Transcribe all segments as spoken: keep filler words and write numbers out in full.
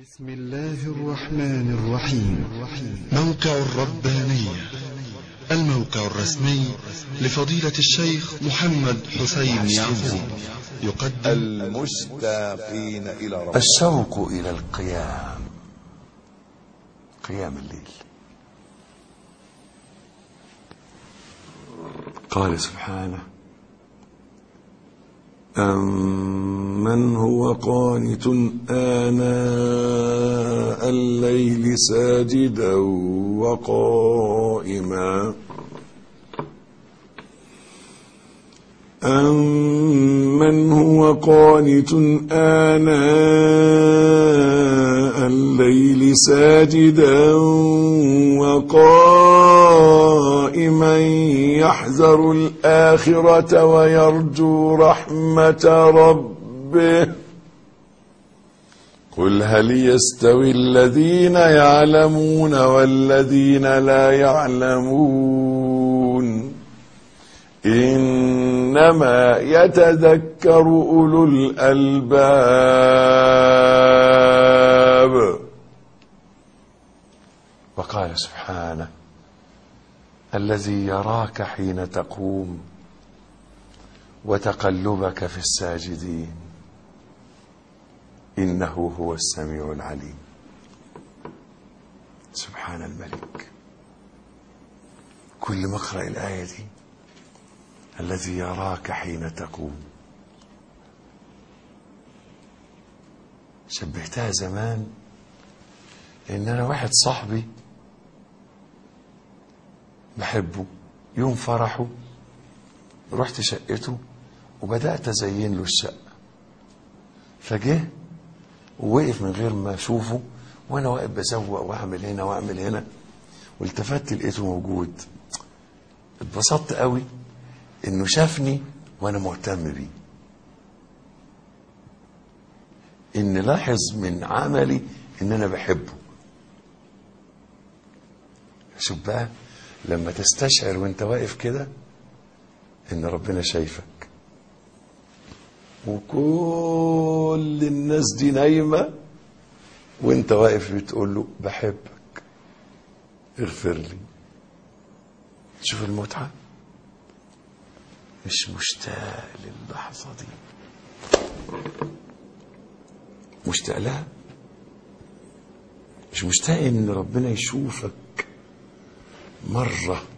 بسم الله الرحمن الرحيم. موقع الربانية، الموقع الرسمي لفضيلة الشيخ محمد حسين يعقوب، يقدم المشتاقين إلى ربنا. الشوق إلى القيام، قيام الليل. قال سبحانه: أمن هو قانت آناء الليل ساجدا وقائما أمن هو قانت آناء الليل ساجدا وقائما يحذر الآخرة ويرجو رحمة ربه. قل هل يستوي الذين يعلمون والذين لا يعلمون إنما يتذكر أولو الألباب. وقال سبحانه: الذي يراك حين تقوم وتقلبك في الساجدين إنه هو السميع العليم. سبحان الملك. كل ما اقرأ الآية دي: الذي يراك حين تقوم، شبهتها زمان ان انا واحد صاحبي بحبه، يوم فرحه رحت شقته وبدأت ازين له الشقة، فجه ووقف من غير ما اشوفه وانا واقف بزوق واعمل هنا واعمل هنا، والتفت لقيته موجود. اتبسطت قوي انه شافني وانا مهتم بيه، ان لاحظ من عملي ان انا بحبه. شوف بقى لما تستشعر وانت واقف كده ان ربنا شايفك، وكل الناس دي نايمة وانت واقف بتقول له بحبك اغفر لي. شوف المتعة. مش مشتاق للحظة دي، مشتاق لها. مش مشتاق ان ربنا يشوفك مرة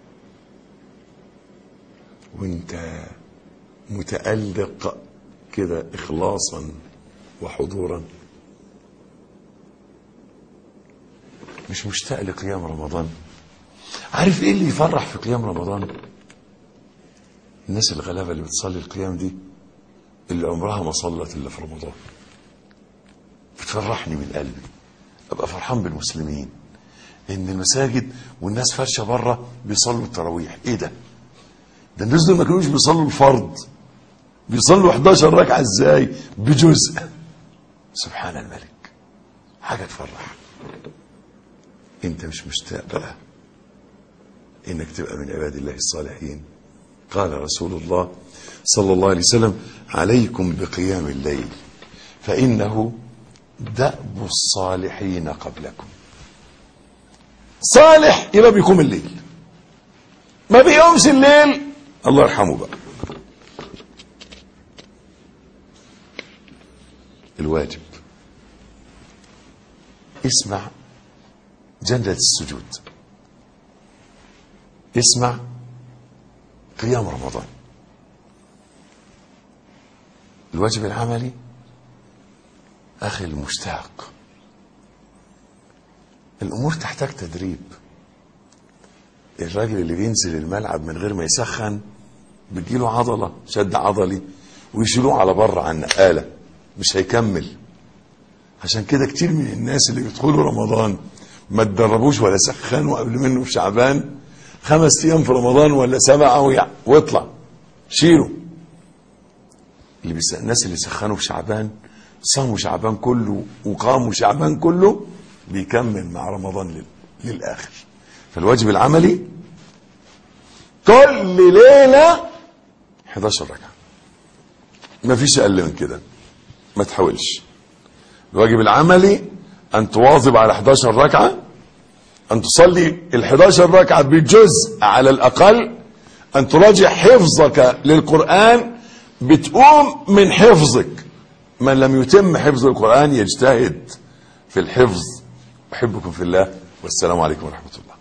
وانت متألق كده إخلاصا وحضورا. مش مشتاق لقيام رمضان. عارف ايه اللي يفرح في قيام رمضان؟ الناس الغلابة اللي بتصلي القيام دي، اللي عمرها ما صلت إلا في رمضان، بتفرحني من قلبي. أبقى فرحان بالمسلمين إن المساجد والناس فرشة بره بيصلوا التراويح. إيه ده؟ ده الناس دول ما كانوش بيصلوا الفرض، بيصلوا حداشر ركعة إزاي؟ بجزء. سبحان الملك. حاجة تفرح. أنت مش مشتاق بقى إنك تبقى من عباد الله الصالحين؟ قال رسول الله صلى الله عليه وسلم: عليكم بقيام الليل فإنه دأب الصالحين قبلكم. صالح يبقى بيقوم الليل، ما بيقومش الليل الله يرحمه بقى. الواجب. اسمع جنة السجود، اسمع قيام رمضان. الواجب العملي. أخي المشتاق، الأمور تحتاج تدريب. الراجل اللي بينزل الملعب من غير ما يسخن بتجيله عضلة، شد عضلي، ويشيلوه على بره عن نقالة، مش هيكمل. عشان كده كتير من الناس اللي بيدخلوا رمضان ما تدربوش ولا سخنوا قبل منه في شعبان، خمس ايام في رمضان ولا سبعة واطلع شيلوا. اللي بيس... الناس اللي سخنوا في شعبان، صاموا شعبان كله وقاموا شعبان كله، بيكمل مع رمضان لل... للآخر. فالواجب العملي كل ليلة حداشر ركعة، ما فيش أقل من كده، ما تحاولش. الواجب العملي ان تواظب على احداشر ركعة، ان تصلي ال احداشر ركعة بجزء على الاقل، ان تراجع حفظك للقرآن، بتقوم من حفظك. من لم يتم حفظ القرآن يجتهد في الحفظ. احبكم في الله، والسلام عليكم ورحمة الله.